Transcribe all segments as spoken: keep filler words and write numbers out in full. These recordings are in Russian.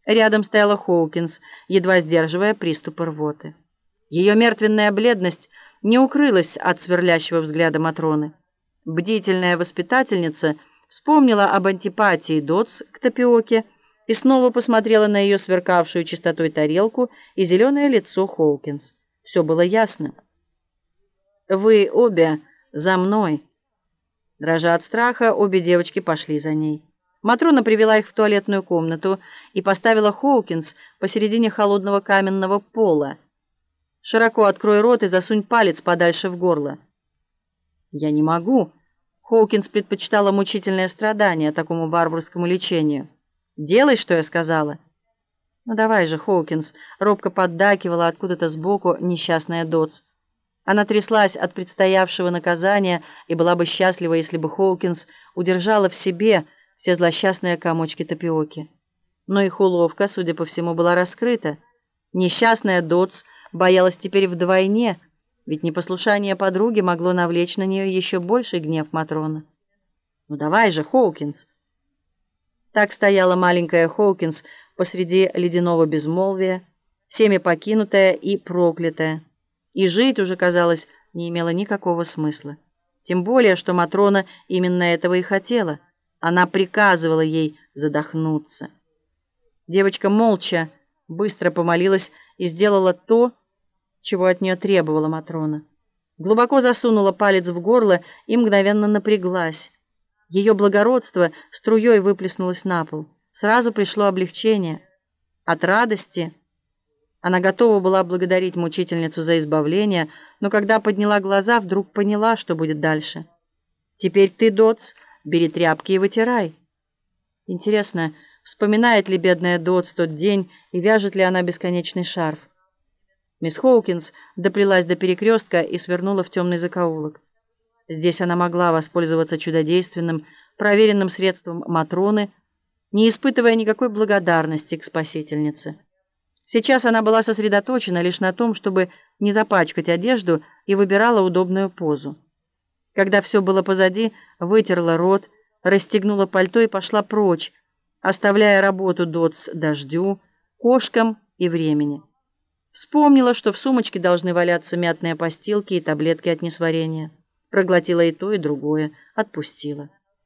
Рядом стояла Хоукинс, едва сдерживая приступы рвоты. Ее мертвенная бледность не укрылась от сверлящего взгляда Матроны. Бдительная воспитательница вспомнила об антипатии Дотс к тапиоке и снова посмотрела на ее сверкавшую чистотой тарелку и зеленое лицо Хоукинс. Все было ясно. «Вы обе за мной!» Дрожа от страха, обе девочки пошли за ней. Матрона привела их в туалетную комнату и поставила Хоукинс посередине холодного каменного пола. «Широко открой рот и засунь палец подальше в горло». «Я не могу». Хоукинс предпочитала мучительное страдание такому варварскому лечению. «Делай, что я сказала». «Ну давай же, Хоукинс», — робко поддакивала откуда-то сбоку несчастная Дотс. Она тряслась от предстоявшего наказания и была бы счастлива, если бы Хоукинс удержала в себе все злосчастные комочки тапиоки. Но их уловка, судя по всему, была раскрыта. Несчастная Дотс боялась теперь вдвойне, ведь непослушание подруги могло навлечь на нее еще больший гнев Матроны. «Ну давай же, Хоукинс!» Так стояла маленькая Хоукинс посреди ледяного безмолвия, всеми покинутая и проклятая. И жить уже, казалось, не имело никакого смысла. Тем более, что Матрона именно этого и хотела. Она приказывала ей задохнуться. Девочка молча, быстро помолилась и сделала то, чего от нее требовала Матрона. Глубоко засунула палец в горло и мгновенно напряглась. Ее благородство струей выплеснулось на пол. Сразу пришло облегчение. От радости она готова была благодарить мучительницу за избавление, но когда подняла глаза, вдруг поняла, что будет дальше. «Теперь ты, Дотс, бери тряпки и вытирай». Интересно, вспоминает ли бедная Дотс тот день и вяжет ли она бесконечный шарф? Мисс Хоукинс доплелась до перекрестка и свернула в темный закоулок. Здесь она могла воспользоваться чудодейственным, проверенным средством Матроны, не испытывая никакой благодарности к спасительнице. Сейчас она была сосредоточена лишь на том, чтобы не запачкать одежду, и выбирала удобную позу. Когда все было позади, вытерла рот, расстегнула пальто и пошла прочь, оставляя работу Дотс дождю, кошкам и времени. Вспомнила, что в сумочке должны валяться мятные постилки и таблетки от несварения. Проглотила и то, и другое, отпустила.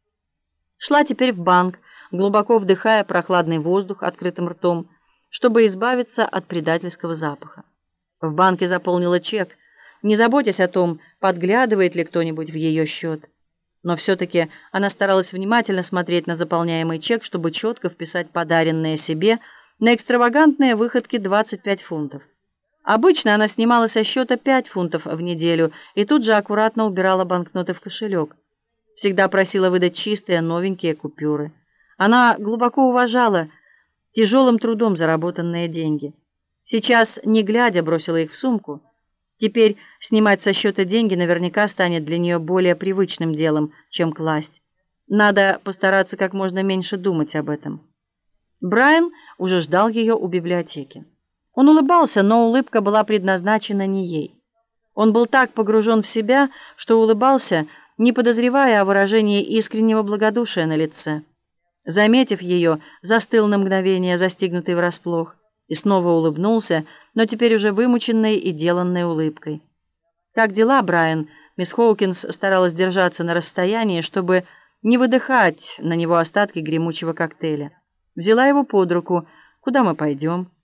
Шла теперь в банк, глубоко вдыхая прохладный воздух открытым ртом, чтобы избавиться от предательского запаха. В банке заполнила чек, не заботясь о том, подглядывает ли кто-нибудь в ее счет. Но все-таки она старалась внимательно смотреть на заполняемый чек, чтобы четко вписать подаренные себе на экстравагантные выходки двадцать пять фунтов. Обычно она снимала со счета пять фунтов в неделю и тут же аккуратно убирала банкноты в кошелек. Всегда просила выдать чистые, новенькие купюры. Она глубоко уважала тяжелым трудом заработанные деньги. Сейчас, не глядя, бросила их в сумку. Теперь снимать со счета деньги наверняка станет для нее более привычным делом, чем класть. Надо постараться как можно меньше думать об этом. Брайан уже ждал ее у библиотеки. Он улыбался, но улыбка была предназначена не ей. Он был так погружен в себя, что улыбался, не подозревая о выражении искреннего благодушия на лице. Заметив ее, застыл на мгновение, застигнутый врасплох, и снова улыбнулся, но теперь уже вымученной и деланной улыбкой. «Как дела, Брайан?» Мисс Хоукинс старалась держаться на расстоянии, чтобы не выдыхать на него остатки гремучего коктейля. Взяла его под руку. «Куда мы пойдем?»